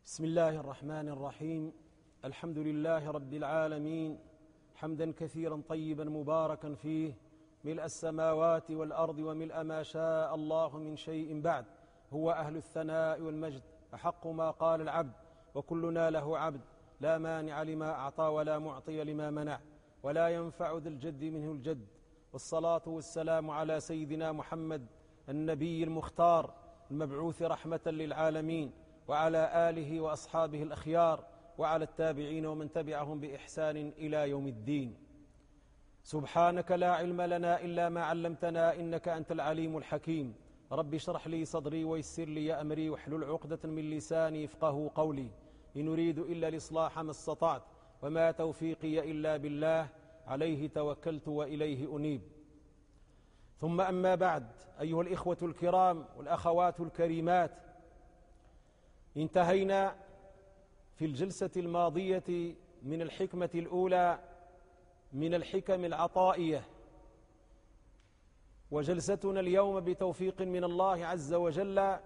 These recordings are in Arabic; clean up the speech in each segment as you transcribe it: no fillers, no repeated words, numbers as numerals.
بسم الله الرحمن الرحيم. الحمد لله رب العالمين، حمدا كثيرا طيبا مباركا فيه، ملء السماوات والأرض وملء ما شاء الله من شيء بعد. هو أهل الثناء والمجد، أحق ما قال العبد، وكلنا له عبد، لا مانع لما أعطى ولا معطي لما منع، ولا ينفع ذا الجد منه الجد. والصلاة والسلام على سيدنا محمد النبي المختار المبعوث رحمة للعالمين، وعلى آله وأصحابه الأخيار، وعلى التابعين ومن تبعهم بإحسان إلى يوم الدين. سبحانك لا علم لنا إلا ما علمتنا، إنك أنت العليم الحكيم. رب اشرح لي صدري ويسر لي أمري واحلل عقدة من لساني يفقهوا قولي. إن أريد إلا الإصلاح ما استطعت، وما توفيقي إلا بالله، عليه توكلت وإليه أنيب. ثم أما بعد، أيها الإخوة الكرام والأخوات الكريمات، انتهينا في الجلسة الماضية من الحكمة الأولى من الحكم العطائية، وجلستنا اليوم بتوفيق من الله عز وجل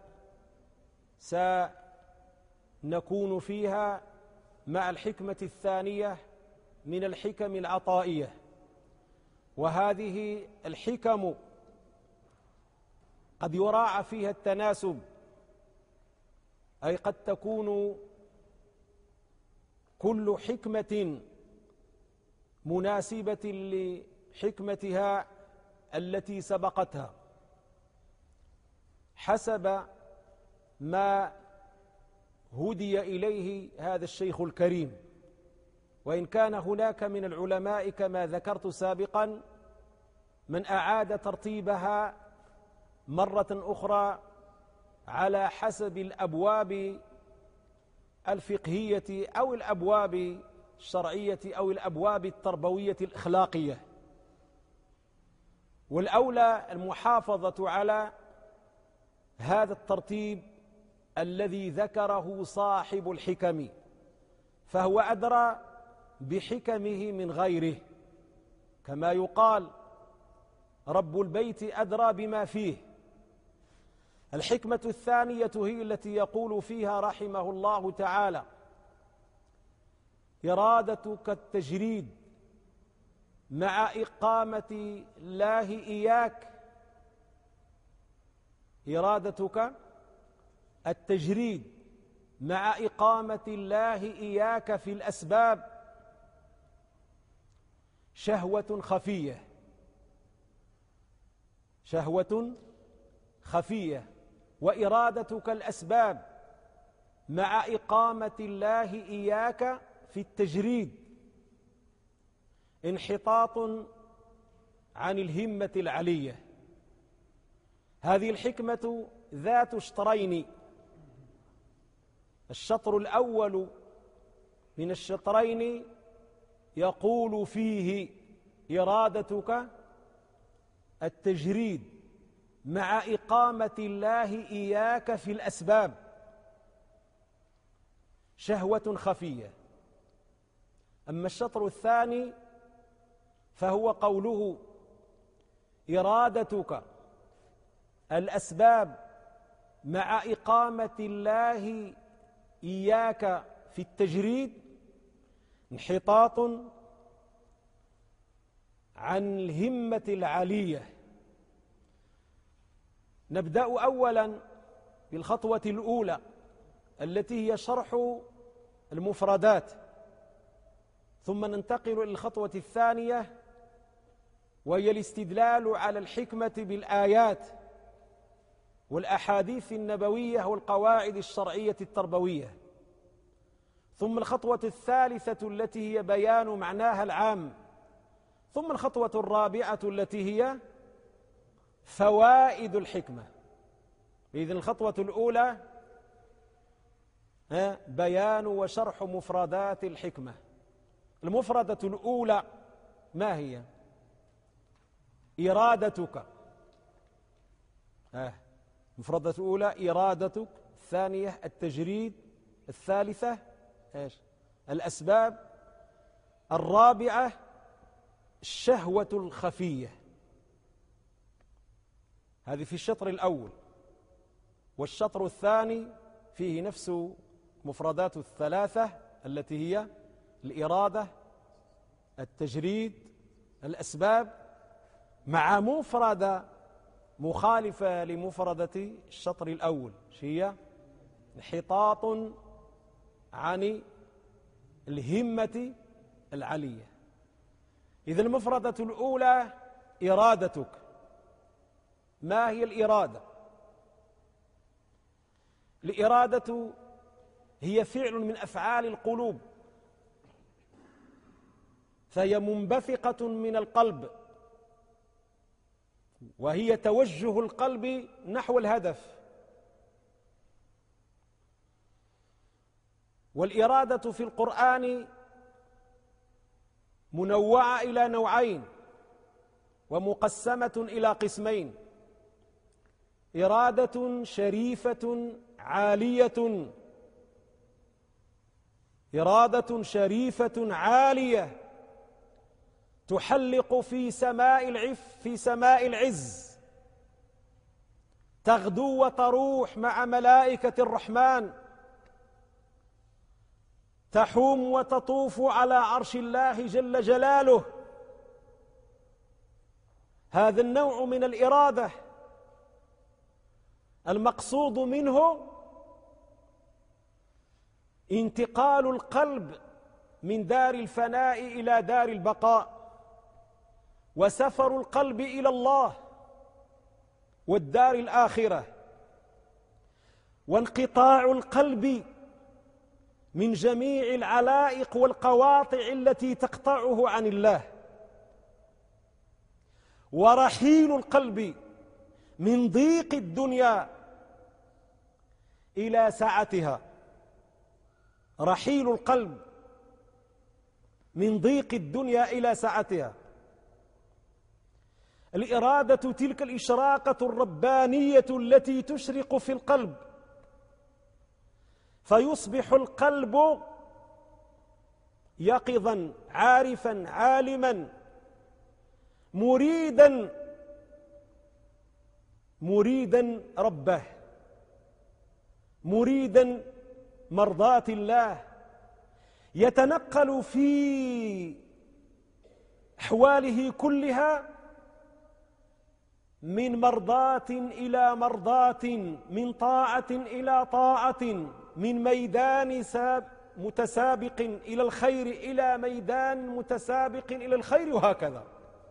سنكون فيها مع الحكمة الثانية من الحكم العطائية. وهذه الحكم قد يراعى فيها التناسب، أي قد تكون كل حكمة مناسبة لحكمتها التي سبقتها حسب ما هدي إليه هذا الشيخ الكريم. وإن كان هناك من العلماء كما ذكرت سابقا من أعاد ترتيبها مرة أخرى على حسب الأبواب الفقهية أو الأبواب الشرعية أو الأبواب التربوية الأخلاقية، والأولى المحافظة على هذا الترتيب الذي ذكره صاحب الحكم، فهو أدرى بحكمه من غيره، كما يقال رب البيت أدرى بما فيه. الحكمة الثانية هي التي يقول فيها رحمه الله تعالى: إرادتك التجريد مع إقامة الله إياك. إرادتك التجريد مع إقامة الله إياك في الأسباب شهوة خفية، شهوة خفية. وإرادتك الأسباب مع إقامة الله إياك في التجريد انحطاط عن الهمة العلية. هذه الحكمة ذات شطرين: الشطر الأول من الشطرين يقول فيه إرادتك التجريد مع إقامة الله إياك في الأسباب شهوة خفية. أما الشطر الثاني فهو قوله: إرادتك الأسباب مع إقامة الله إياك في التجريد انحطاط عن الهمة العالية. نبدأ أولا بالخطوة الأولى التي هي شرح المفردات، ثم ننتقل إلى الخطوة الثانية وهي الاستدلال على الحكمة بالآيات والأحاديث النبوية والقواعد الشرعية التربوية، ثم الخطوة الثالثة التي هي بيان معناها العام، ثم الخطوة الرابعة التي هي فوائد الحكمة. إذن الخطوة الأولى بيان وشرح مفردات الحكمة. المفردة الأولى ما هي؟ إرادتك. المفردة الأولى إرادتك، الثانية التجريد، الثالثة الأسباب، الرابعة الشهوة الخفية. هذه في الشطر الأول. والشطر الثاني فيه نفس مفردات الثلاثة التي هي الإرادة، التجريد، الأسباب، مع مفردة مخالفة لمفردة الشطر الأول، هي انحطاط عن الهمة العلية. إذا المفردة الأولى إرادتك. ما هي الإرادة؟ الإرادة هي فعل من أفعال القلوب، فهي منبثقة من القلب، وهي توجه القلب نحو الهدف. والإرادة في القرآن منوعة إلى نوعين ومقسمة إلى قسمين: إرادة شريفة عالية، إرادة شريفة عالية تحلق في سماء العز، تغدو وتروح مع ملائكة الرحمن، تحوم وتطوف على عرش الله جل جلاله. هذا النوع من الإرادة المقصود منه انتقال القلب من دار الفناء إلى دار البقاء، وسفر القلب إلى الله والدار الآخرة، وانقطاع القلب من جميع العلائق والقواطع التي تقطعه عن الله، ورحيل القلب من ضيق الدنيا إلى سعتها. رحيل القلب من ضيق الدنيا إلى سعتها. الإرادة تلك الإشراقة الربانية التي تشرق في القلب، فيصبح القلب يقظا عارفا عالما مريدا ربه، مريدا مرضاة الله، يتنقل في أحواله كلها من مرضاة إلى مرضاة، من طاعة إلى طاعة، من ميدان متسابق إلى الخير إلى ميدان متسابق إلى الخير، وهكذا.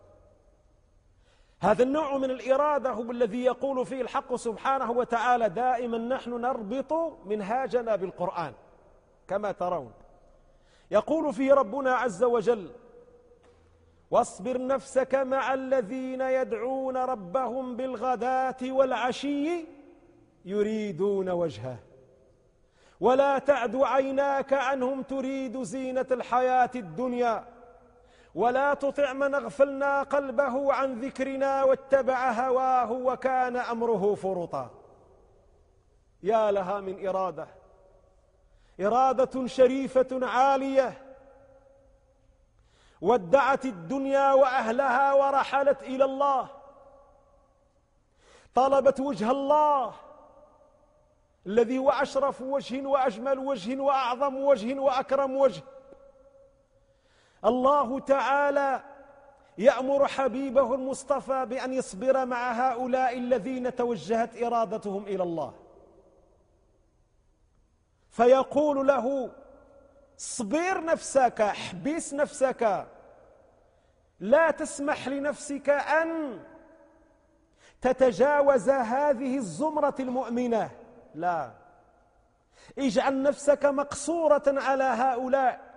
هذا النوع من الإرادة هو الذي يقول فيه الحق سبحانه وتعالى: دائما نحن نربط منهاجنا بالقرآن كما ترون. يقول فيه ربنا عز وجل: واصبر نفسك مع الذين يدعون ربهم بالغداة والعشي يريدون وجهه ولا تعد عيناك عنهم تريد زينة الحياة الدنيا ولا تطع من اغفلنا قلبه عن ذكرنا واتبع هواه وكان أمره فرطا. يا لها من إرادة، إرادة شريفة عالية، ودعت الدنيا وأهلها ورحلت إلى الله، طلبت وجه الله الذي هو أشرف وجه وأجمل وجه وأعظم وجه وأكرم وجه. الله تعالى يأمر حبيبه المصطفى بأن يصبر مع هؤلاء الذين توجهت إرادتهم إلى الله، فيقول له: اصبر نفسك، احبس نفسك، لا تسمح لنفسك أن تتجاوز هذه الزمرة المؤمنة، لا، اجعل نفسك مقصورة على هؤلاء،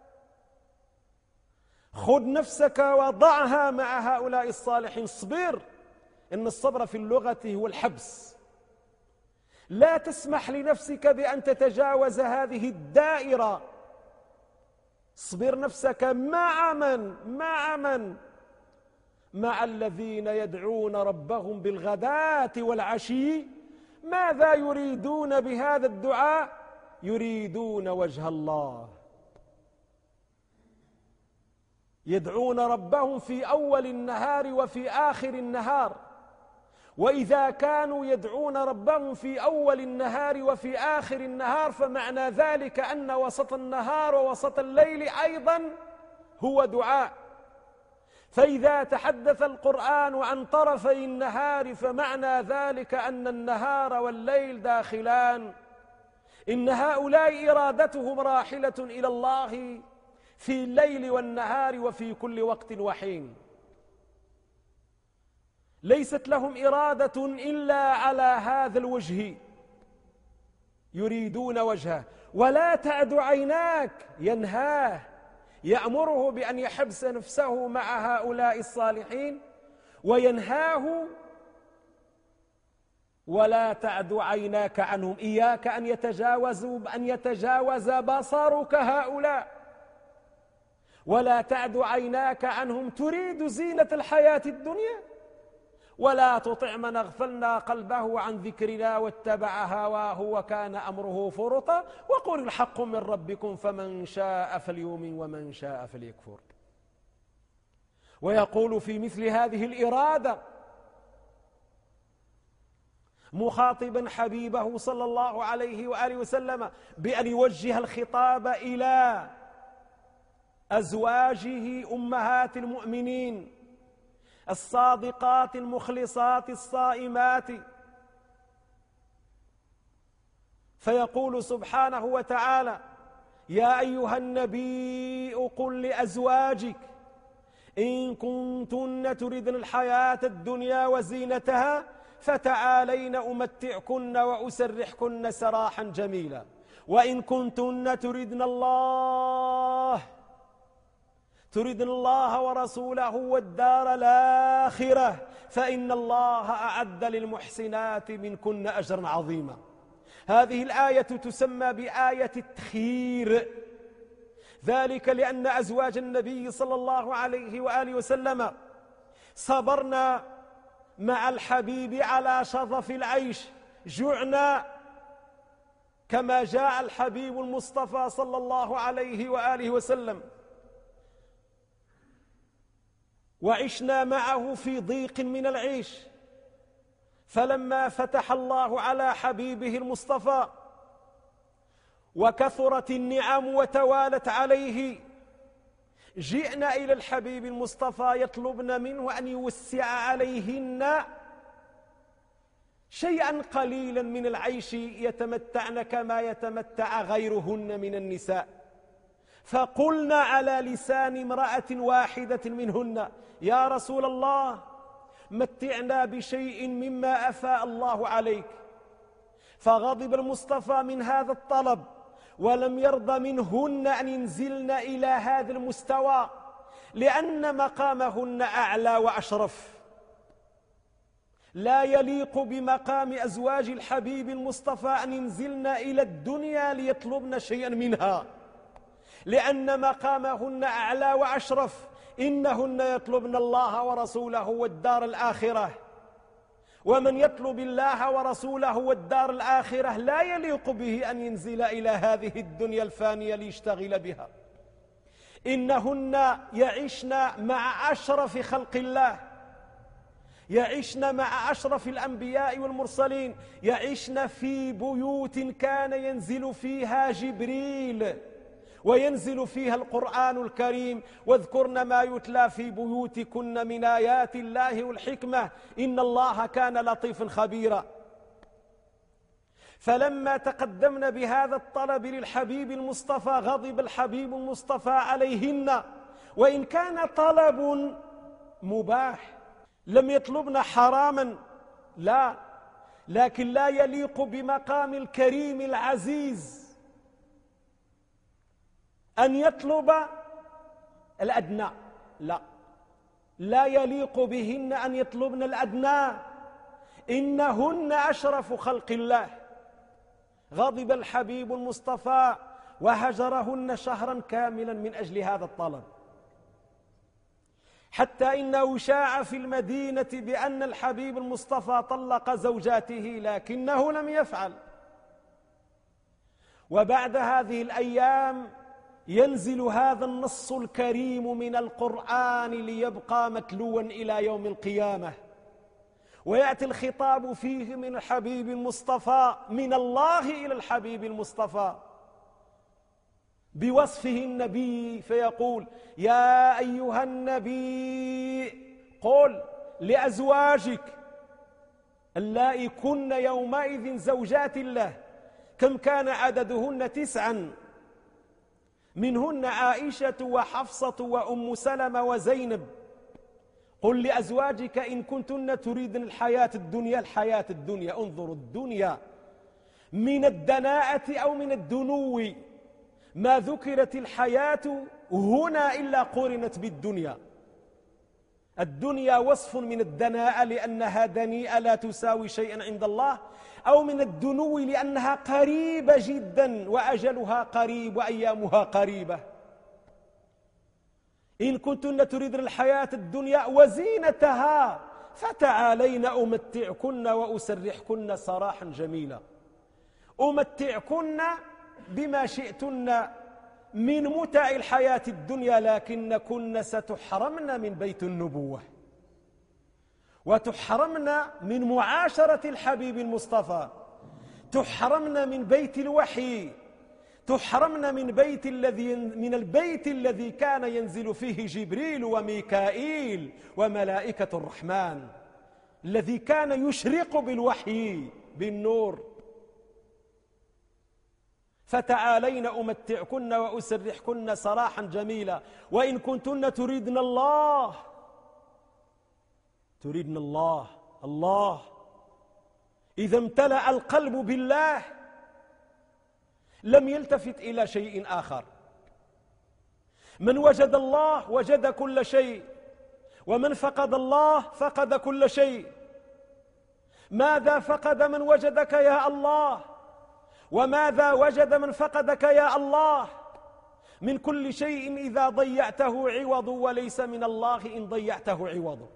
خذ نفسك وضعها مع هؤلاء الصالحين. اصبر، إن الصبر في اللغة هو الحبس. لا تسمح لنفسك بأن تتجاوز هذه الدائرة. اصبر نفسك مع من؟ مع الذين يدعون ربهم بالغداة والعشي. ماذا يريدون بهذا الدعاء؟ يريدون وجه الله، يدعون ربهم في أول النهار وفي آخر النهار، وإذا كانوا يدعون ربهم في أول النهار وفي آخر النهار فمعنى ذلك أن وسط النهار ووسط الليل أيضا هو دعاء. فإذا تحدث القرآن عن طرفي النهار فمعنى ذلك أن النهار والليل داخلان، إن هؤلاء إرادتهم راحلة إلى الله في الليل والنهار وفي كل وقت وحين، ليست لهم إرادة إلا على هذا الوجه، يريدون وجهه. ولا تعد عيناك، ينهاه، يأمره بأن يحبس نفسه مع هؤلاء الصالحين، وينهاه ولا تعد عيناك عنهم، إياك أن يتجاوز بصرك هؤلاء، ولا تعد عيناك عنهم تريد زينة الحياة الدنيا، ولا تطع من أغفلنا قلبه عن ذكرنا واتبع هواه وكان أمره فرطا، وقل الحق من ربكم فمن شاء فليؤمن ومن شاء فليكفر. ويقول في مثل هذه الإرادة مخاطبا حبيبه صلى الله عليه وآله وسلم بأن يوجه الخطاب إلى أزواجه أمهات المؤمنين الصادقات المخلصات الصائمات، فيقول سبحانه وتعالى: يا أيها النبي قل لأزواجك إن كنتن تردن الحياة الدنيا وزينتها فتعالين أمتعكن وأسرحكن سراحا جميلا، وإن كنتن تردن الله ورسوله والدار الآخرة فإن الله أعد للمحسنات منكن أجرا عظيما. هذه الآية تسمى بآية التخيير، ذلك لأن أزواج النبي صلى الله عليه وآله وسلم صبرنا مع الحبيب على شظف العيش، جعنا كما جاء الحبيب المصطفى صلى الله عليه وآله وسلم، وعشنا معه في ضيق من العيش. فلما فتح الله على حبيبه المصطفى وكثرت النعم وتوالت عليه، جئنا إلى الحبيب المصطفى يطلبن منه أن يوسع عليهن شيئا قليلا من العيش يتمتعن كما يتمتع غيرهن من النساء. فقلنا على لسان امرأة واحدة منهن: يا رسول الله متعنا بشيء مما أفاء الله عليك. فغضب المصطفى من هذا الطلب ولم يرضى منهن أن ينزلن إلى هذا المستوى، لأن مقامهن أعلى وأشرف، لا يليق بمقام أزواج الحبيب المصطفى أن ينزلن إلى الدنيا ليطلبن شيئا منها، لأن مقامهن أعلى وأشرف، إنهن يطلبن الله ورسوله والدار الآخرة، ومن يطلب الله ورسوله والدار الآخرة لا يليق به أن ينزل إلى هذه الدنيا الفانية ليشتغل بها. إنهن يعيشن مع أشرف خلق الله، يعيشن مع أشرف الأنبياء والمرسلين، يعيشن في بيوت كان ينزل فيها جبريل وينزل فيها القرآن الكريم، واذكرن ما يتلى في بيوتكن من آيات الله والحكمة إن الله كان لطيفا خبيرا. فلما تقدمنا بهذا الطلب للحبيب المصطفى غضب الحبيب المصطفى عليهن، وإن كان طلب مباح، لم يطلبنا حراما، لا، لكن لا يليق بمقام الكريم العزيز أن يطلب الأدنى، لا يليق بهن أن يطلبن الأدنى، إنهن أشرف خلق الله. غضب الحبيب المصطفى وهجرهن شهرا كاملا من أجل هذا الطلب، حتى إنه شاع في المدينة بأن الحبيب المصطفى طلق زوجاته، لكنه لم يفعل. وبعد هذه الأيام ينزل هذا النص الكريم من القرآن ليبقى متلوا إلى يوم القيامة، ويأتي الخطاب فيه من الحبيب المصطفى، من الله إلى الحبيب المصطفى بوصفه النبي، فيقول: يا أيها النبي قل لأزواجك اللائي كن يومئذ زوجات الله. كم كان عددهن؟ 9، منهن عائشة وحفصة وأم سلمة وزينب. قل لأزواجك إن كنتن تريدن الحياة الدنيا، انظروا الدنيا من الدناءة أو من الدنو، ما ذكرت الحياة هنا إلا قرنت بالدنيا. الدنيا وصف من الدناءة لأنها دنيئة لا تساوي شيئا عند الله، أو من الدنو لأنها قريبة جدا وأجلها قريب وأيامها قريبة. إن كنتن تريدن الحياة الدنيا وزينتها فتعالين أمتعكن وأسرحكن سراحا جميلا. أمتعكن بما شئتن من متع الحياة الدنيا، لكنكن ستحرمن من بيت النبوة، وتحرمن من معاشرة الحبيب المصطفى، تحرمن من بيت الوحي، تحرمن من البيت الذي كان ينزل فيه جبريل وميكائيل وملائكة الرحمن، الذي كان يشرق بالوحي بالنور. فتعالين أمتعكن وأسرحكن سراحا جميلا. وإن كنتن تريدن الله إذا امتلأ القلب بالله لم يلتفت إلى شيء آخر. من وجد الله وجد كل شيء، ومن فقد الله فقد كل شيء. ماذا فقد من وجدك يا الله؟ وماذا وجد من فقدك يا الله؟ من كل شيء إذا ضيعته عوض، وليس من الله إن ضيعته عوض.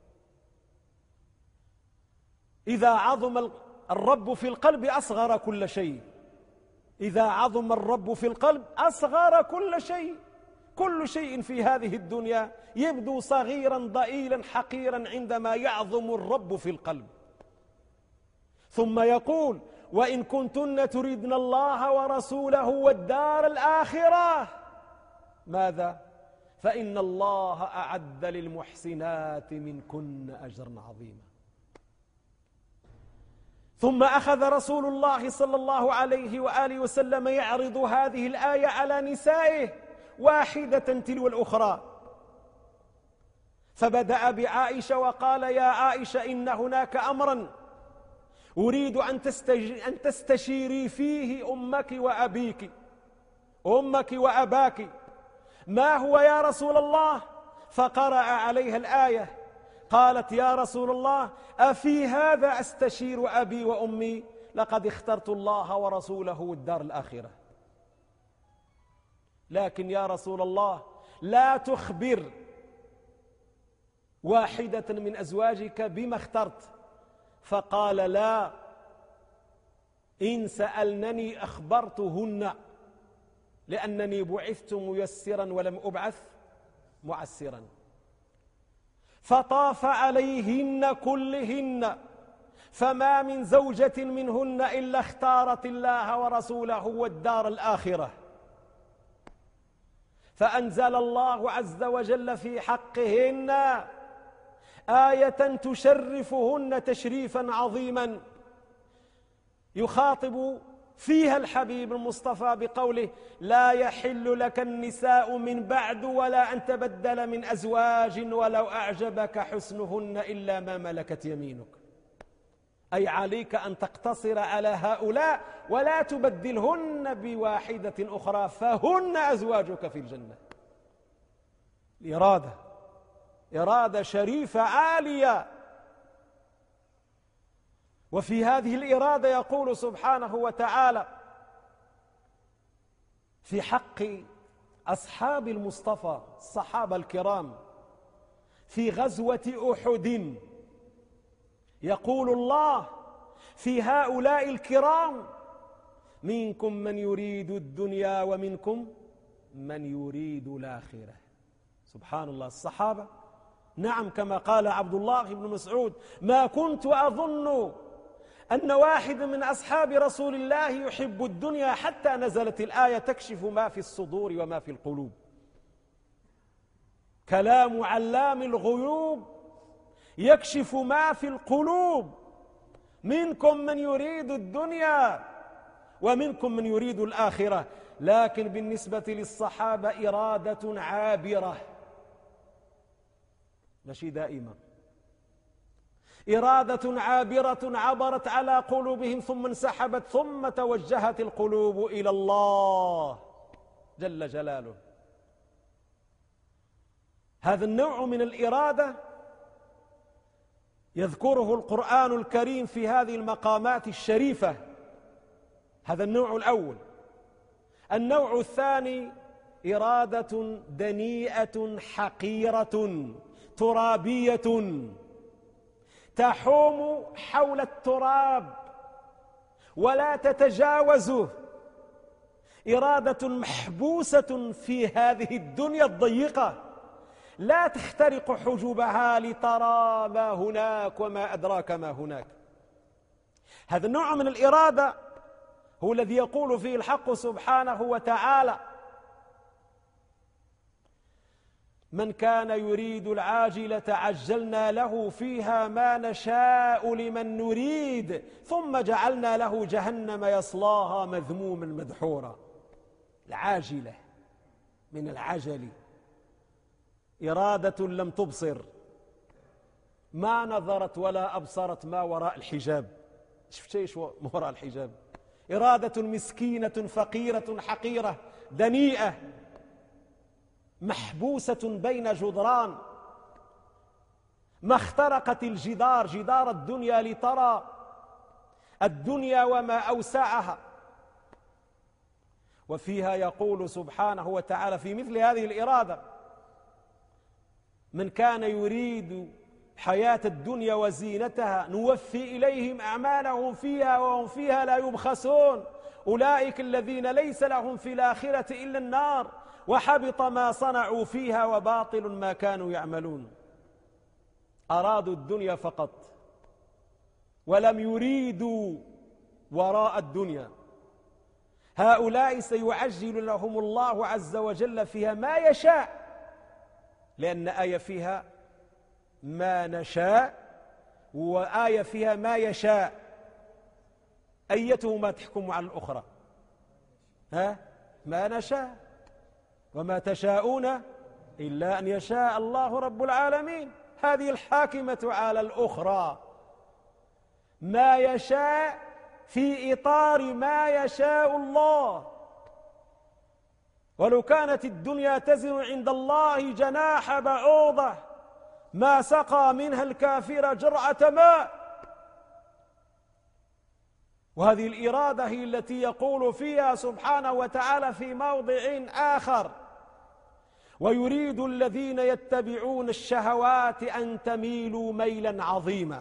إذا عظم الرب في القلب أصغر كل شيء. إذا عظم الرب في القلب أصغر كل شيء. كل شيء في هذه الدنيا يبدو صغيرا ضئيلا حقيرا عندما يعظم الرب في القلب. ثم يقول: وإن كنتن تريدن الله ورسوله والدار الآخرة، ماذا؟ فإن الله أعد للمحسنات منكن أجرا عظيما. ثم أخذ رسول الله صلى الله عليه وآله وسلم يعرض هذه الآية على نسائه واحدة تلو الأخرى، فبدأ بعائشة وقال: يا عائشة إن هناك أمرا أريد أن تستشيري فيه أمك وأباك. ما هو يا رسول الله؟ فقرأ عليها الآية. قالت: يا رسول الله أفي هذا أستشير أبي وأمي؟ لقد اخترت الله ورسوله والدار الآخرة. لكن يا رسول الله لا تخبر واحدة من أزواجك بما اخترت. فقال: لا، إن سألنني أخبرتهن، لأنني بعثت ميسرا ولم أبعث معسرا. فطاف عليهن كلهن، فما من زوجة منهن إلا اختارت الله ورسوله والدار الآخرة. فأنزل الله عز وجل في حقهن آية تشرفهن تشريفا عظيما، يخاطب فيها الحبيب المصطفى بقوله: لا يحل لك النساء من بعد ولا أن تبدل من أزواج ولو أعجبك حسنهن إلا ما ملكت يمينك. أي عليك أن تقتصر على هؤلاء ولا تبدلهن بواحدة أخرى، فهن أزواجك في الجنة. إرادة شريفة عالية. وفي هذه الإرادة يقول سبحانه وتعالى في حق أصحاب المصطفى الصحابة الكرام في غزوة أحد، يقول الله في هؤلاء الكرام: منكم من يريد الدنيا ومنكم من يريد الآخرة. سبحان الله، الصحابة نعم، كما قال عبد الله بن مسعود: ما كنت أظن أن واحد من أصحاب رسول الله يحب الدنيا حتى نزلت الآية تكشف ما في الصدور وما في القلوب. كلام علام الغيوب يكشف ما في القلوب. منكم من يريد الدنيا ومنكم من يريد الآخرة، لكن بالنسبة للصحابة إرادة عابرة، ماشي دائما، إرادة عابرة عبرت على قلوبهم ثم انسحبت، ثم توجهت القلوب إلى الله جل جلاله. هذا النوع من الإرادة يذكره القرآن الكريم في هذه المقامات الشريفة. هذا النوع الأول. النوع الثاني إرادة دنيئة حقيرة ترابية تحوم حول التراب ولا تتجاوزه، إرادة محبوسة في هذه الدنيا الضيقة لا تخترق حجبها لترى ما هناك وما أدراك ما هناك. هذا النوع من الإرادة هو الذي يقول فيه الحق سبحانه وتعالى: من كان يريد العاجلة عجلنا له فيها ما نشاء لمن نريد ثم جعلنا له جهنم يصلاها مذموما مدحورا. العاجلة من العجل، إرادة لم تبصر، ما نظرت ولا أبصرت ما وراء الحجاب. شفت ايش ما وراء الحجاب؟ إرادة مسكينة فقيرة حقيرة دنيئة محبوسة بين جدران، ما اخترقت الجدار، جدار الدنيا، لترى الدنيا وما أوسعها. وفيها يقول سبحانه وتعالى في مثل هذه الإرادة: من كان يريد حياة الدنيا وزينتها نوفي إليهم أعمالهم فيها وهم فيها لا يبخسون أولئك الذين ليس لهم في الآخرة إلا النار وحبط ما صنعوا فيها وباطل ما كانوا يعملون. أرادوا الدنيا فقط ولم يريدوا وراء الدنيا. هؤلاء سيعجل لهم الله عز وجل فيها ما يشاء، لأن آية فيها ما نشاء وآية فيها ما يشاء، أيتهما تحكم على الأخرى؟ ما نشاء وما تشاءون إلا أن يشاء الله رب العالمين. هذه الحاكمة على الأخرى، ما يشاء في إطار ما يشاء الله. ولو كانت الدنيا تزن عند الله جناح بعوضة ما سقى منها الكافر جرعة ماء. وهذه الإرادة هي التي يقول فيها سبحانه وتعالى في موضع آخر: ويريد الذين يتبعون الشهوات أن تميلوا ميلا عظيما.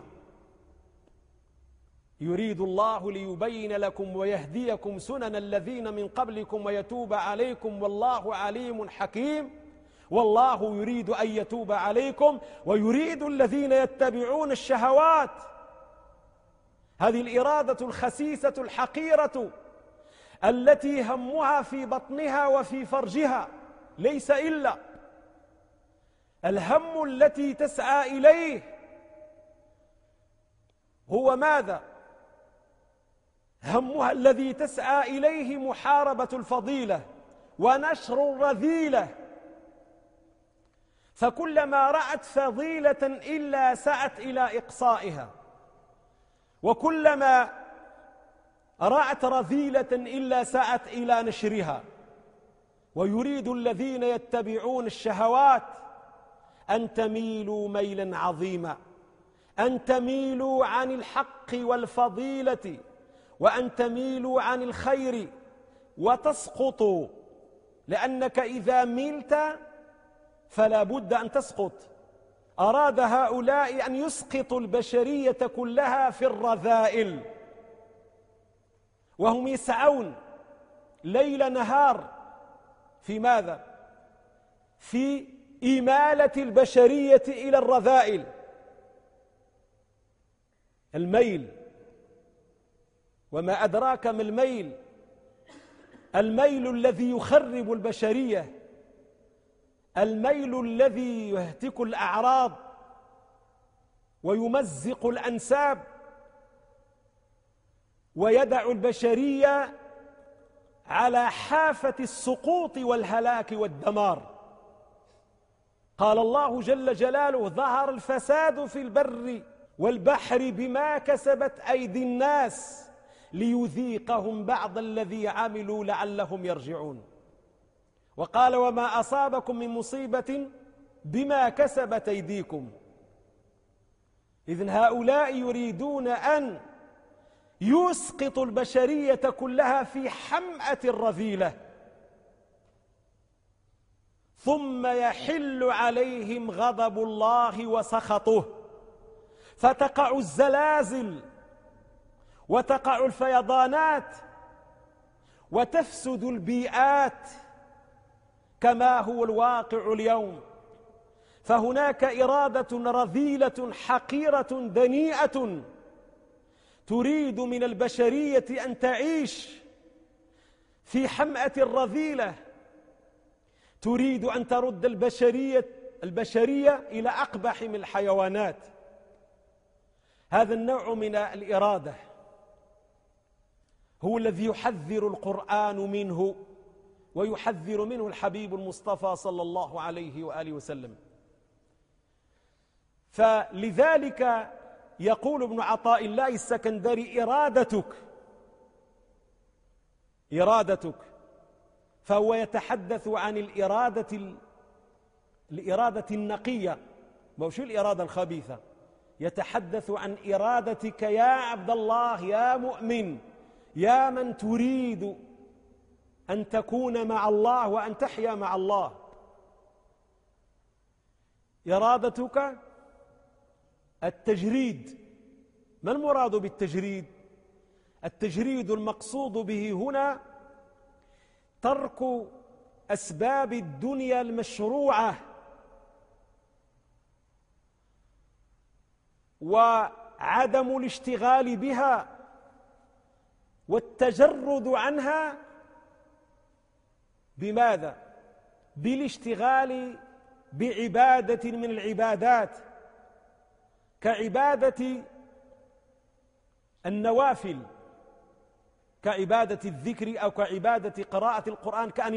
يريد الله ليبين لكم ويهديكم سنن الذين من قبلكم ويتوب عليكم والله عليم حكيم. والله يريد أن يتوب عليكم ويريد الذين يتبعون الشهوات. هذه الإرادة الخسيسة الحقيرة التي همها في بطنها وفي فرجها ليس إلا الهم التي تسعى إليه هو ماذا؟ همها الذي تسعى إليه محاربة الفضيلة ونشر الرذيلة. فكلما رأت فضيلة إلا سعت إلى إقصائها، وكلما رأت رذيلة إلا سعت إلى نشرها. ويريد الذين يتبعون الشهوات أن تميلوا ميلا عظيما، أن تميلوا عن الحق والفضيلة، وأن تميلوا عن الخير وتسقطوا، لأنك إذا ملت فلا بد أن تسقط. أراد هؤلاء أن يسقطوا البشرية كلها في الرذائل، وهم يسعون ليل نهار في ماذا؟ في إمالة البشرية إلى الرذائل. الميل، وما أدراك ما الميل؟ الميل الذي يخرب البشرية، الميل الذي يهتك الأعراض ويمزق الأنساب ويدع البشرية على حافة السقوط والهلاك والدمار. قال الله جل جلاله: ظهر الفساد في البر والبحر بما كسبت أيدي الناس ليذيقهم بعض الذي عملوا لعلهم يرجعون. وقال: وما أصابكم من مصيبة بما كسبت أيديكم. إذن هؤلاء يريدون أن يسقطوا البشرية كلها في حمأة الرذيلة، ثم يحل عليهم غضب الله وسخطه، فتقع الزلازل وتقع الفيضانات وتفسد البيئات كما هو الواقع اليوم. فهناك إرادة رذيلة حقيرة دنيئة تريد من البشرية أن تعيش في حمأة الرذيلة، تريد أن ترد البشرية إلى أقبح من الحيوانات. هذا النوع من الإرادة هو الذي يحذر القرآن منه ويحذر منه الحبيب المصطفى صلى الله عليه وآله وسلم. فلذلك يقول ابن عطاء الله السكندري: إرادتك، فهو يتحدث عن الإرادة النقية، مش الإرادة الخبيثة. يتحدث عن إرادتك يا عبد الله، يا مؤمن، يا من تريد أن تكون مع الله وأن تحيا مع الله. إرادتك التجريد. ما المراد بالتجريد؟ التجريد المقصود به هنا ترك أسباب الدنيا المشروعة وعدم الاشتغال بها والتجرد عنها. بماذا؟ بالاشتغال بعبادة من العبادات، كعبادة النوافل، كعبادة الذكر أو كعبادة قراءة القرآن، كأن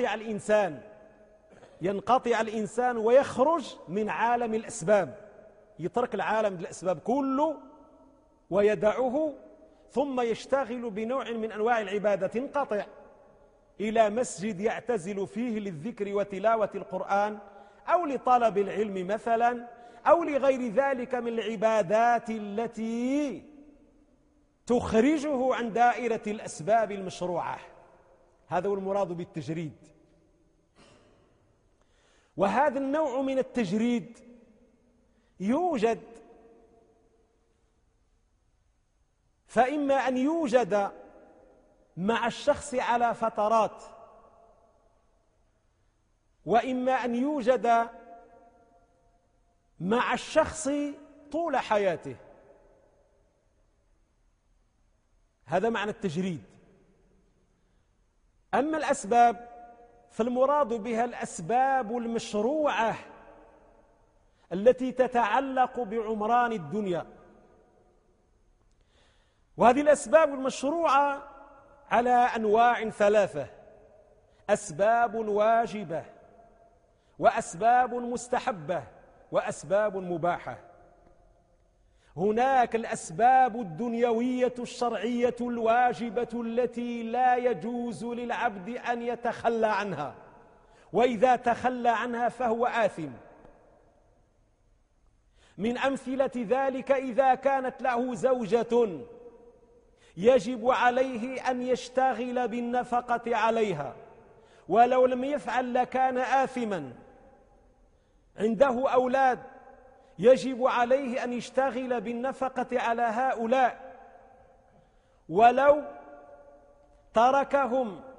ينقطع الإنسان ويخرج من عالم الأسباب، يترك العالم الأسباب كله ويدعه، ثم يشتغل بنوع من أنواع العبادة، تنقطع إلى مسجد يعتزل فيه للذكر وتلاوة القرآن أو لطلب العلم مثلا، أو لغير ذلك من العبادات التي تخرجه عن دائرة الأسباب المشروعة. هذا هو المراد بالتجريد. وهذا النوع من التجريد يوجد، فإما أن يوجد مع الشخص على فترات، وإما أن يوجد مع الشخص طول حياته. هذا معنى التجريد. أما الأسباب فالمراد بها الأسباب المشروعة التي تتعلق بعمران الدنيا. وهذه الأسباب المشروعة على أنواع ثلاثة: أسباب واجبة، وأسباب مستحبة، وأسباب مباحة. هناك الأسباب الدنيوية الشرعية الواجبة التي لا يجوز للعبد أن يتخلى عنها، وإذا تخلى عنها فهو آثم. من أمثلة ذلك: إذا كانت له زوجة يجب عليه أن يشتغل بالنفقة عليها، ولو لم يفعل لكان آثما. عنده أولاد يجب عليه أن يشتغل بالنفقة على هؤلاء، ولو تركهم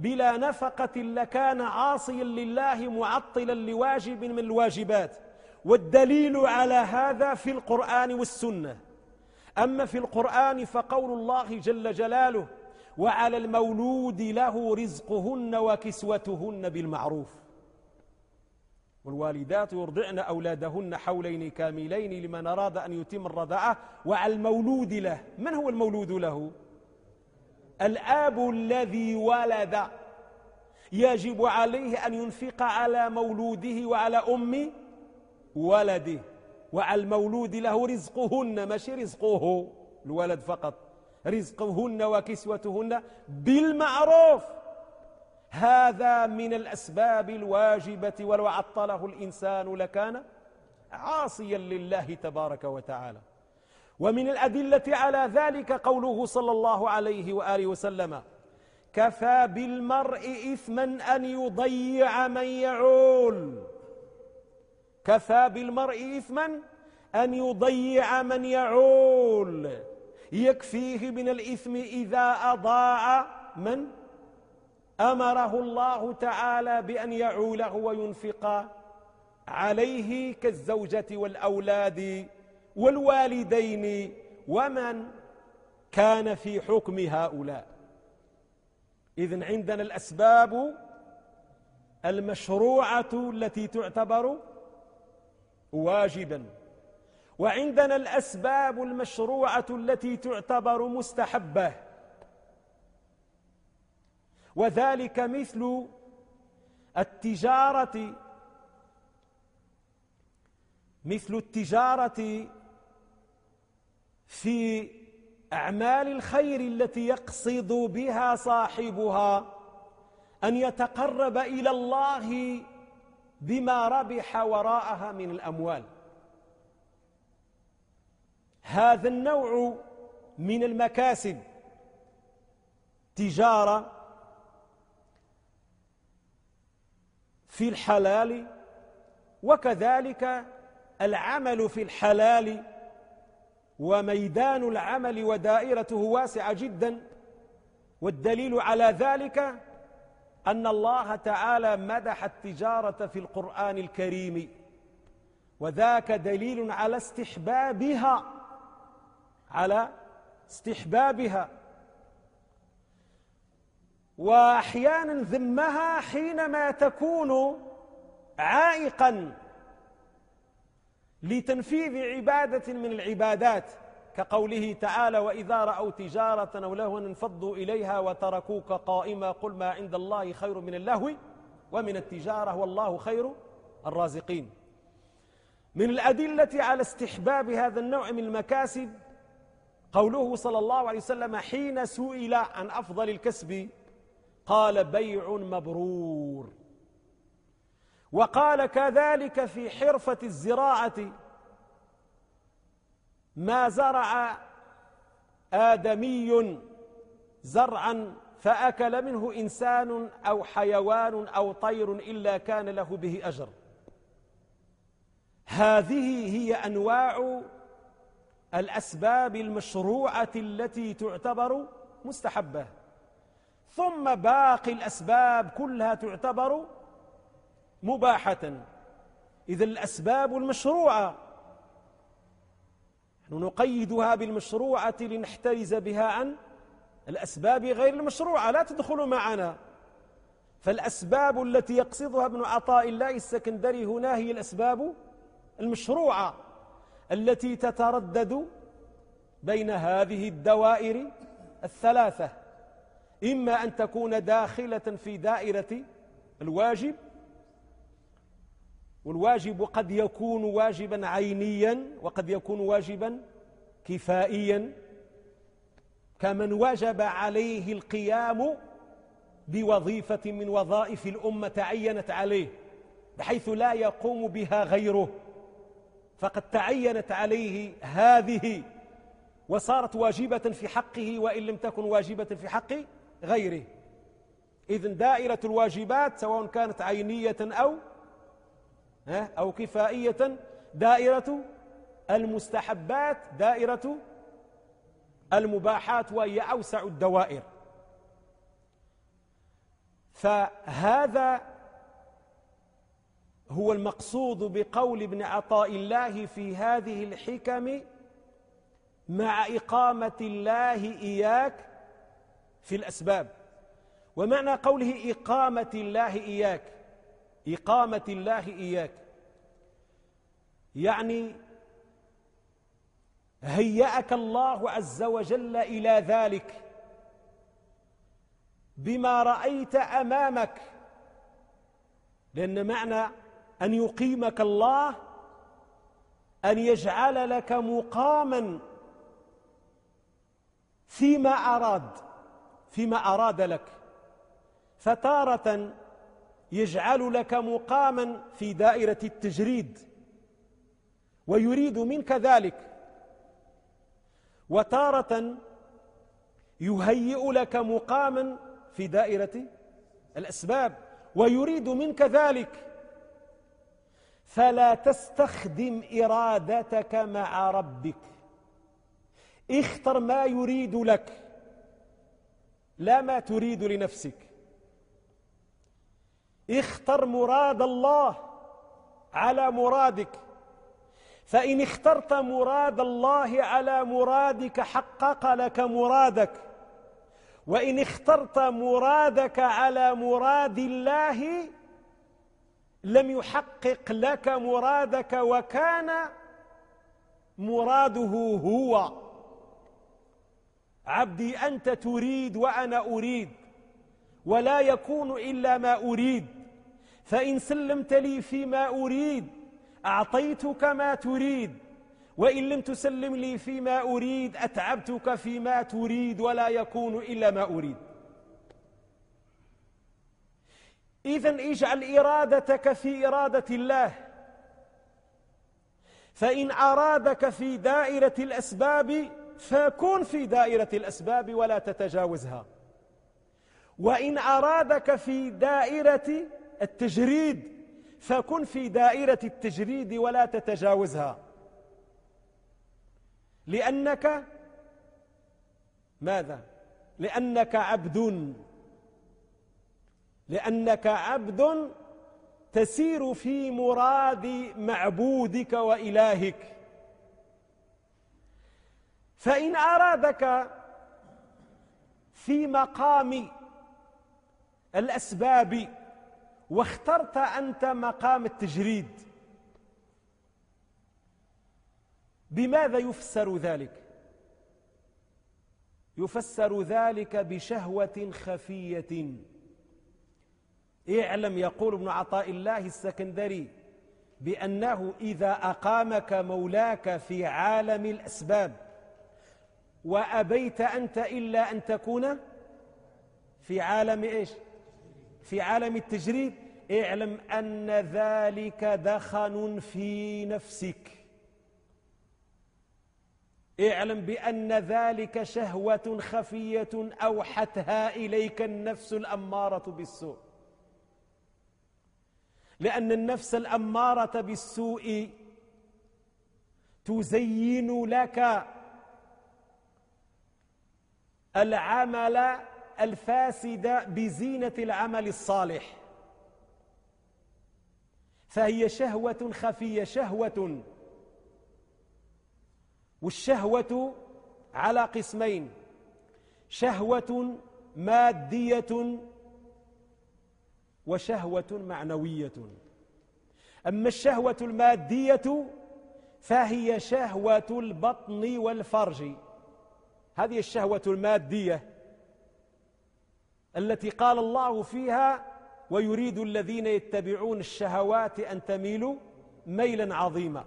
بلا نفقة لكان عاصيا لله معطلا لواجب من الواجبات، والدليل على هذا في القرآن والسنة. أما في القرآن فقول الله جل جلاله: وعلى المولود له رزقهن وكسوتهن بالمعروف، والوالدات يرضعن أولادهن حولين كاملين لمن أراد أن يتم الرضاعة. وعلى المولود له، من هو المولود له؟ الآب الذي ولد، يجب عليه أن ينفق على مولوده وعلى أم ولده. وعلى المولود له رزقهن، ماشي رزقه الولد فقط، رزقهن وكسوتهن بالمعروف. هذا من الأسباب الواجبة، ولو عطله الإنسان لكان عاصيا لله تبارك وتعالى. ومن الأدلة على ذلك قوله صلى الله عليه وآله وسلم: كفى بالمرء إثما أن يضيع من يعول. كفى بالمرء إثما أن يضيع من يعول، يكفيه من الإثم إذا أضاع من أمره الله تعالى بأن يعوله وينفق عليه، كالزوجة والأولاد والوالدين ومن كان في حكم هؤلاء. إذن عندنا الأسباب المشروعة التي تعتبر واجبا، وعندنا الأسباب المشروعة التي تعتبر مستحبة، وذلك مثل التجارة في أعمال الخير التي يقصد بها صاحبها أن يتقرب إلى الله بما ربح وراءها من الأموال. هذا النوع من المكاسب تجارة في الحلال، وكذلك العمل في الحلال، وميدان العمل ودائرته واسعة جدا. والدليل على ذلك أن الله تعالى مدح التجارة في القرآن الكريم، وذاك دليل على استحبابها، وأحيانا ذمها حينما تكون عائقا لتنفيذ عبادة من العبادات، كقوله تعالى: وإذا رأوا تجارة أو لهوا انفضوا إليها وتركوك قائما قل ما عند الله خير من اللهو ومن التجارة والله خير الرازقين. من الأدلة على استحباب هذا النوع من المكاسب قوله صلى الله عليه وسلم حين سئل عن أفضل الكسب قال: بيع مبرور. وقال كذلك في حرفة الزراعة: ما زرع آدمي زرعا فأكل منه إنسان أو حيوان أو طير إلا كان له به أجر. هذه هي أنواع الأسباب المشروعة التي تعتبر مستحبة، ثم باقي الأسباب كلها تعتبر مباحة. إذن الأسباب المشروعة نحن نقيدها بالمشروعة لنحترز بها عن الأسباب غير المشروعة، لا تدخل معنا. فالأسباب التي يقصدها ابن عطاء الله السكندري هنا هي الأسباب المشروعة التي تتردد بين هذه الدوائر الثلاثة، إما أن تكون داخلة في دائرة الواجب، والواجب قد يكون واجبا عينيا وقد يكون واجبا كفائيا، كمن وجب عليه القيام بوظيفة من وظائف الأمة تعينت عليه بحيث لا يقوم بها غيره، فقد تعينت عليه هذه وصارت واجبة في حقه وإن لم تكن واجبة في حق غيره. إذن دائرة الواجبات سواء كانت عينية أو كفائية، دائرة المستحبات دائرة المباحات، وهي أوسع الدوائر. فهذا هو المقصود بقول ابن عطاء الله في هذه الحكم: مع إقامة الله إياك في الأسباب. ومعنى قوله إقامة الله إياك، إقامة الله إياك يعني هيأك الله عز وجل إلى ذلك بما رأيت أمامك، لأن معنى أن يقيمك الله أن يجعل لك مقاما فيما أراد لك. فتارة يجعل لك مقاما في دائرة التجريد ويريد منك ذلك، وتارة يهيئ لك مقاما في دائرة الأسباب ويريد منك ذلك. فلا تستخدم إرادتك مع ربك، اختر ما يريد لك لا ما تريد لنفسك. اختر مراد الله على مرادك، فإن اخترت مراد الله على مرادك حقق لك مرادك، وإن اخترت مرادك على مراد الله لم يحقق لك مرادك وكان مراده هو. عبدي أنت تريد وأنا أريد، ولا يكون إلا ما أريد، فإن سلمت لي فيما أريد أعطيتك ما تريد، وإن لم تسلم لي فيما أريد أتعبتك فيما تريد، ولا يكون إلا ما أريد. إذن اجعل إرادتك في إرادة الله، فإن أرادك في دائرة الأسباب فكن في دائرة الأسباب ولا تتجاوزها، وإن أرادك في دائرة التجريد فكن في دائرة التجريد ولا تتجاوزها. لأنك ماذا؟ لأنك عبد تسير في مراد معبودك وإلهك. فإن أرادك في مقام الأسباب واخترت أنت مقام التجريد، بماذا يفسر ذلك؟ يفسر ذلك بشهوة خفية. اعلم، يقول ابن عطاء الله السكندري، بأنه إذا أقامك مولاك في عالم الأسباب وأبيت أنت إلا أن تكون في عالم إيش؟ في عالم التجريد، اعلم أن ذلك دخن في نفسك، اعلم بأن ذلك شهوة خفية أوحتها إليك النفس الأمارة بالسوء. لأن النفس الأمارة بالسوء تزين لك العمل الفاسد بزينة العمل الصالح، فهي شهوة خفية، شهوة. والشهوة على قسمين: شهوة مادية وشهوة معنوية. أما الشهوة المادية فهي شهوة البطن والفرج، هذه الشهوة المادية التي قال الله فيها: ويريد الذين يتبعون الشهوات أن تميلوا ميلا عظيما.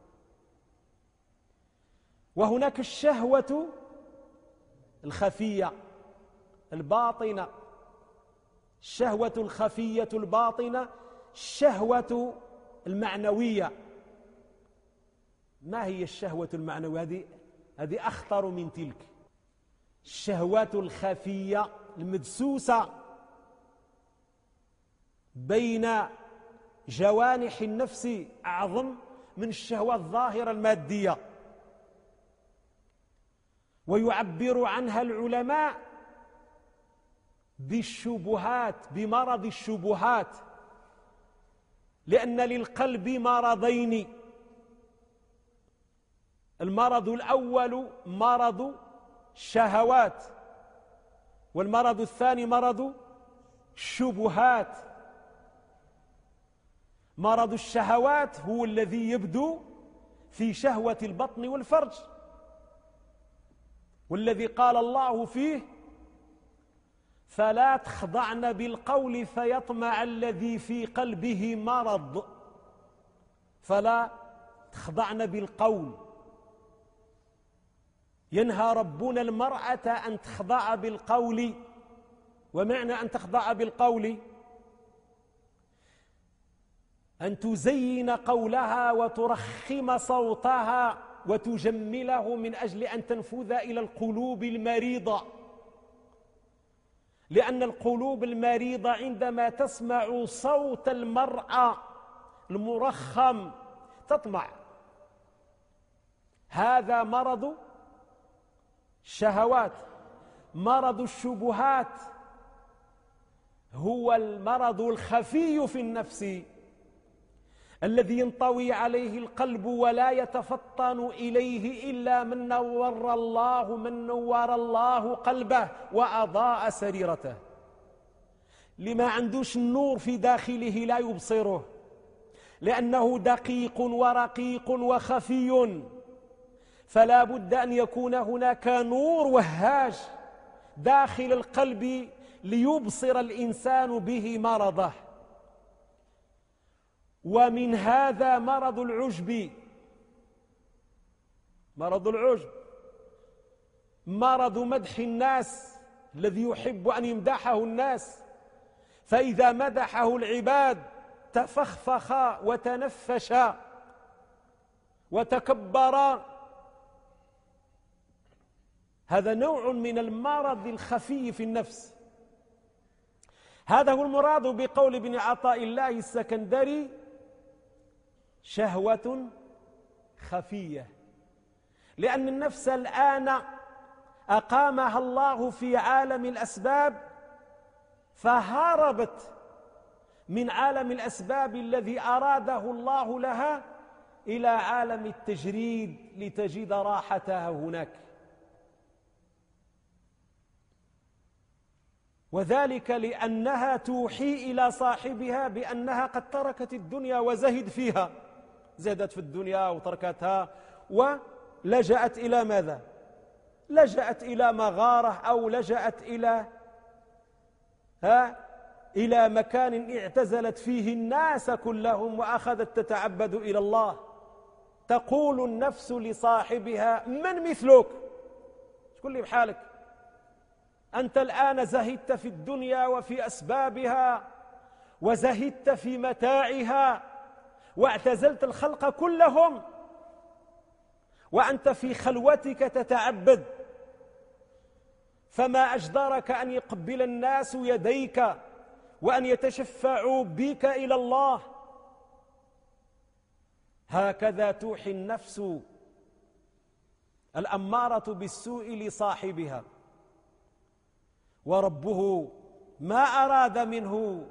وهناك الشهوة الخفية الباطنة، الشهوة الخفية الباطنة، الشهوة المعنوية. ما هي الشهوة المعنوية؟ هذه أخطر من تلك. الشهوات الخفية المدسوسة بين جوانح النفس أعظم من الشهوة الظاهرة المادية، ويعبر عنها العلماء بالشبهات، بمرض الشبهات، لأن للقلب مرضين: المرض الأول مرض الشهوات، والمرض الثاني مرض الشبهات. مرض الشهوات هو الذي يبدو في شهوة البطن والفرج، والذي قال الله فيه: فلا تخضعن بالقول فيطمع الذي في قلبه مرض. فلا تخضعن بالقول. ينهى ربنا المرأة أن تخضع بالقول. ومعنى أن تخضع بالقول أن تزين قولها وترخم صوتها وتجمله من أجل أن تنفذ إلى القلوب المريضة، لأن القلوب المريضة عندما تسمع صوت المرأة المرخم تطمع. هذا مرض الشهوات. مرض الشبهات هو المرض الخفي في النفس الذي ينطوي عليه القلب ولا يتفطن إليه إلا من نور الله قلبه وأضاء سريرته. لما عندوش النور في داخله لا يبصره، لأنه دقيق ورقيق وخفي، فلا بد أن يكون هناك نور وهاج داخل القلب ليبصر الإنسان به مرضه. ومن هذا مرض العجب. مرض العجب مرض مدح الناس، الذي يحب أن يمدحه الناس، فإذا مدحه العباد تفخفخ وتنفش وتكبر. هذا نوع من المرض الخفي في النفس. هذا هو المراد بقول ابن عطاء الله السكندري: شهوة خفية. لأن النفس الآن أقامها الله في عالم الأسباب، فهربت من عالم الأسباب الذي أراده الله لها إلى عالم التجريد لتجد راحتها هناك. وذلك لأنها توحي إلى صاحبها بأنها قد تركت الدنيا وزهد فيها، زهدت في الدنيا وتركتها ولجأت إلى ماذا؟ لجأت إلى مغارة أو لجأت إلى مكان اعتزلت فيه الناس كلهم وأخذت تتعبد إلى الله. تقول النفس لصاحبها: من مثلك؟ شكون اللي بحالك؟ أنت الآن زهدت في الدنيا وفي أسبابها، وزهدت في متاعها، واعتزلت الخلق كلهم، وأنت في خلوتك تتعبد، فما أجدرك أن يقبل الناس يديك وأن يتشفعوا بك إلى الله. هكذا توحي النفس الأمارة بالسوء لصاحبها، وربه ما أراد منه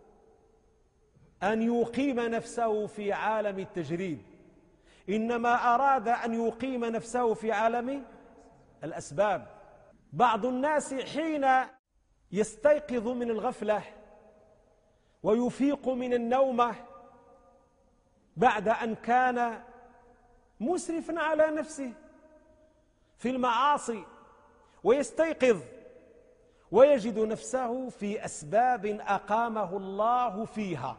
أن يقيم نفسه في عالم التجريد، إنما أراد أن يقيم نفسه في عالم الأسباب. بعض الناس حين يستيقظ من الغفلة ويفيق من النومة بعد أن كان مسرفا على نفسه في المعاصي، ويستيقظ ويجد نفسه في أسباب أقامه الله فيها،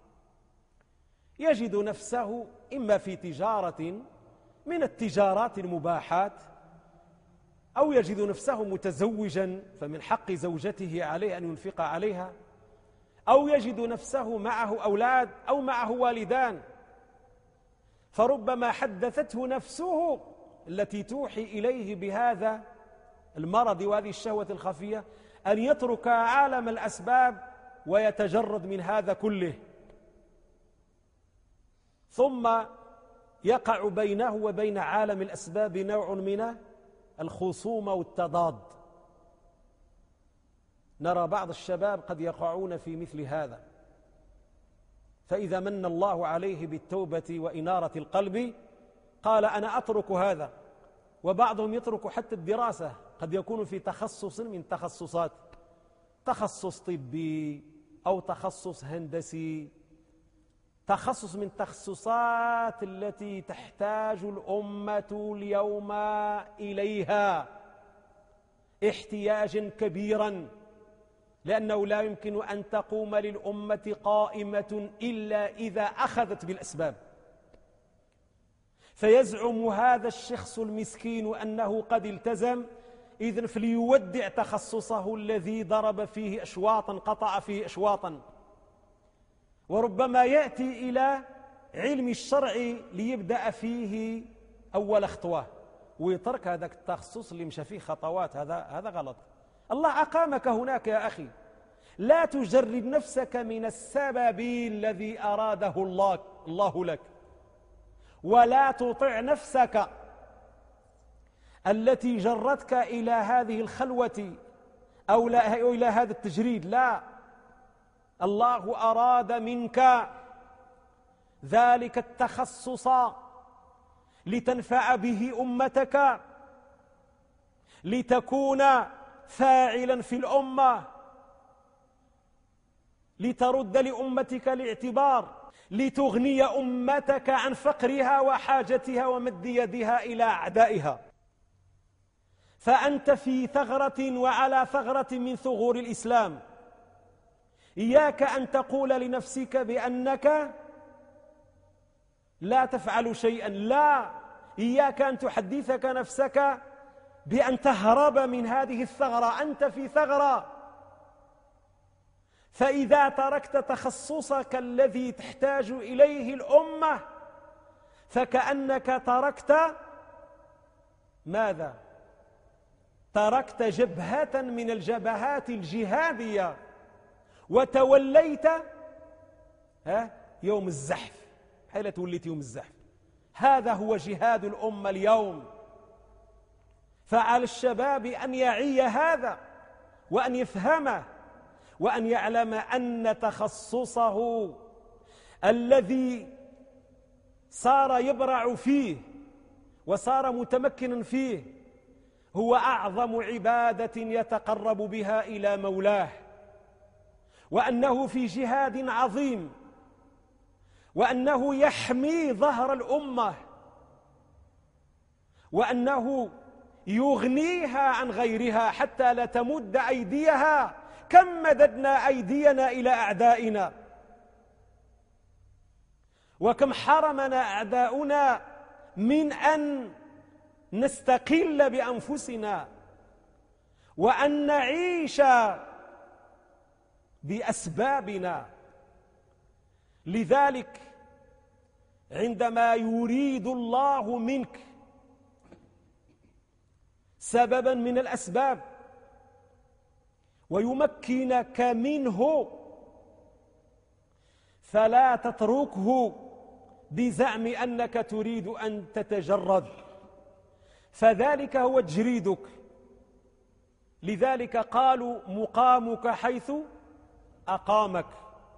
يجد نفسه إما في تجارة من التجارات المباحات، أو يجد نفسه متزوجا فمن حق زوجته عليه أن ينفق عليها، أو يجد نفسه معه أولاد أو معه والدان، فربما حدثته نفسه التي توحي إليه بهذا المرض وهذه الشهوة الخفية أن يترك عالم الأسباب ويتجرد من هذا كله، ثم يقع بينه وبين عالم الأسباب نوع من الخصومة والتضاد. نرى بعض الشباب قد يقعون في مثل هذا، فإذا من الله عليه بالتوبة وإنارة القلب قال أنا أترك هذا. وبعضهم يترك حتى الدراسة، قد يكون في تخصص من تخصصات، تخصص طبي أو تخصص هندسي، تخصص من التخصصات التي تحتاج الأمة اليوم إليها احتياجا كبيرا، لأنه لا يمكن أن تقوم للأمة قائمة إلا إذا أخذت بالأسباب. فيزعم هذا الشخص المسكين أنه قد التزم، إذن فليودع تخصصه الذي ضرب فيه أشواطا، قطع فيه أشواطا، وربما يأتي إلى علم الشرع ليبدأ فيه أول خطوة ويترك هذاك التخصص اللي مشى فيه خطوات. هذا غلط. الله أقامك هناك يا أخي، لا تجرد نفسك من السبب الذي أراده الله لك، ولا تطع نفسك التي جرتك إلى هذه الخلوة أو إلى هذا التجريد. لا، الله أراد منك ذلك التخصص لتنفع به أمتك، لتكون فاعلا في الأمة، لترد لأمتك الاعتبار، لتغني أمتك عن فقرها وحاجتها ومد يدها إلى أعدائها. فأنت في ثغرة وعلى ثغرة من ثغور الإسلام. إياك أن تقول لنفسك بأنك لا تفعل شيئا، لا، إياك أن تحدثك نفسك بأن تهرب من هذه الثغرة. أنت في ثغرة، فإذا تركت تخصصك الذي تحتاج إليه الأمة فكأنك تركت ماذا؟ تركت جبهة من الجبهات الجهادية وتوليت يوم الزحف. حيث توليت يوم الزحف. هذا هو جهاد الأمة اليوم. فعلى الشباب أن يعي هذا وأن يفهمه وأن يعلم أن تخصصه الذي صار يبرع فيه وصار متمكنا فيه هو أعظم عبادة يتقرب بها إلى مولاه، وأنه في جهاد عظيم، وأنه يحمي ظهر الأمة، وأنه يغنيها عن غيرها حتى لا تمد أيديها. كم مددنا أيدينا إلى أعدائنا، وكم حرمنا أعداؤنا من أن نستقل بأنفسنا وأن نعيش بأسبابنا. لذلك عندما يريد الله منك سببا من الأسباب ويمكنك منه فلا تتركه بزعم أنك تريد أن تتجرد، فذلك هو تجريدك. لذلك قالوا مقامك حيث أقامك.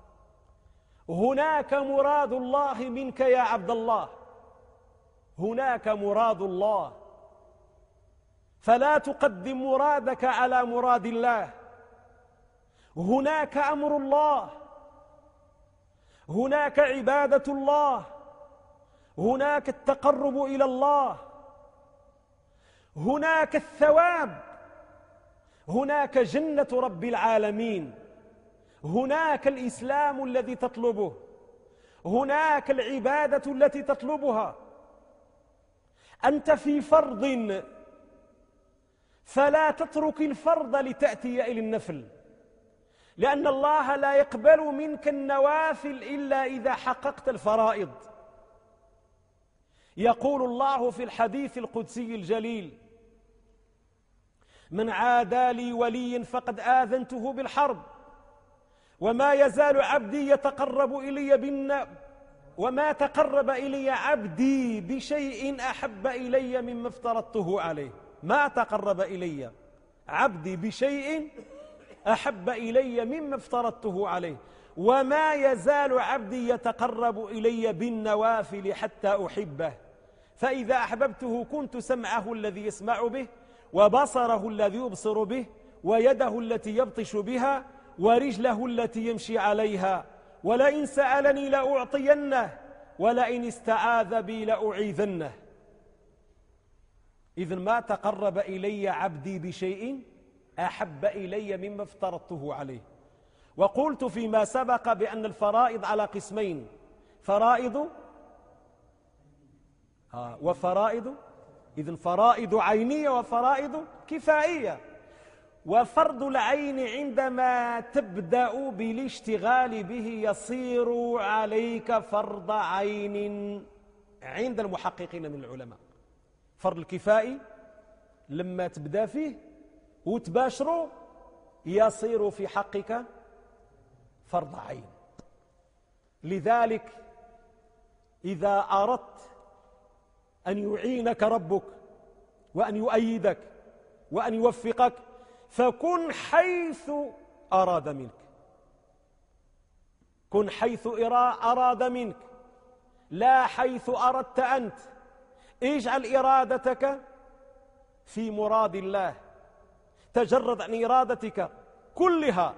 هناك مراد الله منك يا عبد الله، هناك مراد الله، فلا تقدم مرادك على مراد الله. هناك أمر الله، هناك عبادة الله، هناك التقرب إلى الله، هناك الثواب، هناك جنة رب العالمين، هناك الإسلام الذي تطلبه، هناك العبادة التي تطلبها. أنت في فرض، فلا تترك الفرض لتأتي إلى النفل، لأن الله لا يقبل منك النوافل إلا إذا حققت الفرائض. يقول الله في الحديث القدسي الجليل: من عادى لي وليا فقد آذنته بالحرب، وما يزال عبدي يتقرب إلي وما تقرب إلي عبدي بشيء أحب إلي مما افترضته عليه. ما تقرب إلي عبدي بشيء أحب إلي مما افترضته عليه، وما يزال عبدي يتقرب إلي بالنوافل حتى أحبه، فإذا أحببته كنت سمعه الذي يسمع به، وبصره الذي يبصر به، ويده التي يبطش بها، ورجله التي يمشي عليها، ولئن سألني لأعطينه، ولئن استعاذ بي لأعيذنه. إذن ما تقرب إلي عبدي بشيء أحب إلي مما افترضته عليه. وقلت فيما سبق بأن الفرائض على قسمين: فرائض وفرائض، إذن فرائض عينية وفرائض كفائية. وفرض العين عندما تبدأ بالاشتغال به يصير عليك فرض عين عند المحققين من العلماء. فرض الكفائي لما تبدأ فيه وتباشره يصير في حقك فرض عين. لذلك إذا أردت أن يعينك ربك وأن يؤيدك وأن يوفقك فكن حيث أراد منك، كن حيث أراد منك لا حيث أردت أنت. اجعل إرادتك في مراد الله، تجرد عن إرادتك كلها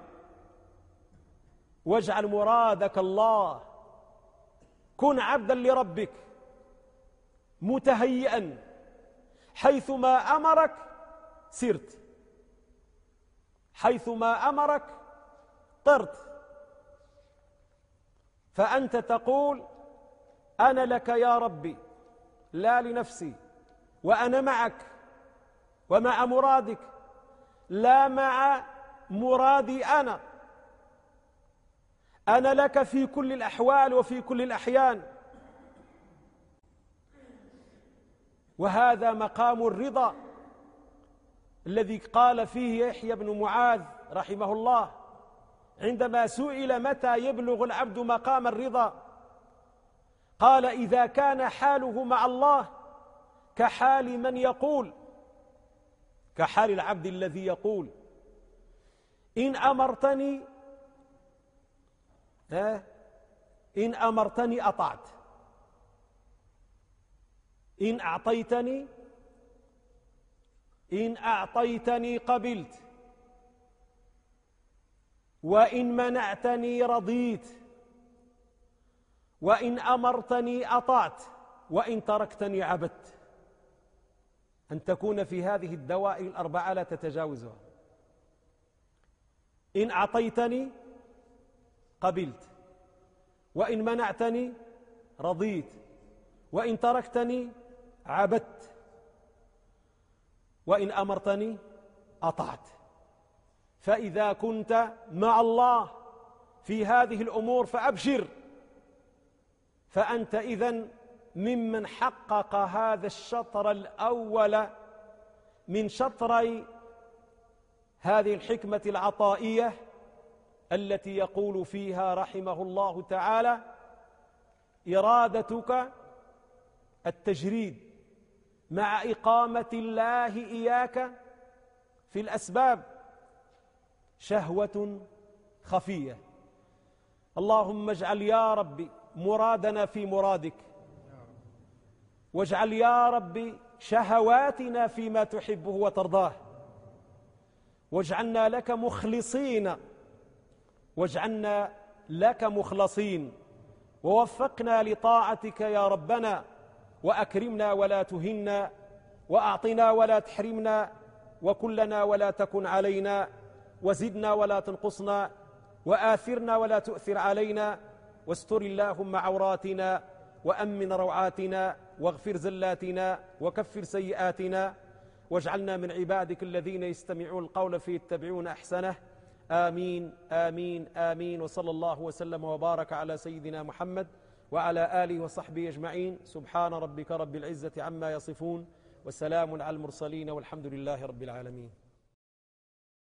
واجعل مرادك الله. كن عبدا لربك متهيئا، حيثما أمرك سرت، حيثما أمرك طرت. فأنت تقول أنا لك يا ربي لا لنفسي، وأنا معك ومع مرادك لا مع مرادي أنا لك في كل الأحوال وفي كل الأحيان. وهذا مقام الرضا الذي قال فيه يحيى بن معاذ رحمه الله عندما سئل متى يبلغ العبد مقام الرضا، قال إذا كان حاله مع الله كحال من يقول، كحال العبد الذي يقول إن أمرتني أطعت، إن أعطيتني قبلت، وإن منعتني رضيت، وإن أمرتني أطعت، وإن تركتني عبدت. أن تكون في هذه الدوائر الأربعة لا تتجاوزها. إن أعطيتني قبلت، وإن منعتني رضيت، وإن تركتني عبدت، وإن أمرتني أطعت. فإذا كنت مع الله في هذه الأمور فأبشر، فأنت إذن ممن حقق هذا الشطر الأول من شطري هذه الحكمة العطائية التي يقول فيها رحمه الله تعالى: إرادتك التجريد مع إقامة الله إياك في الأسباب شهوة خفية. اللهم اجعل يا ربي مرادنا في مرادك، واجعل يا ربي شهواتنا فيما تحبه وترضاه، واجعلنا لك مخلصين، واجعلنا لك مخلصين، ووفقنا لطاعتك يا ربنا، وأكرمنا ولا تهنا، وأعطنا ولا تحرمنا، وكلنا ولا تكن علينا، وزدنا ولا تنقصنا، وآثرنا ولا تؤثر علينا، واستر اللهم عوراتنا، وأمن روعاتنا، واغفر زلاتنا، وكفر سيئاتنا، واجعلنا من عبادك الذين يستمعون القول فيتبعون أحسنه. آمين آمين آمين. وصلى الله وسلم وبارك على سيدنا محمد وعلى آله وصحبه أجمعين. سبحان ربك رب العزة عما يصفون، وسلام على المرسلين، والحمد لله رب العالمين.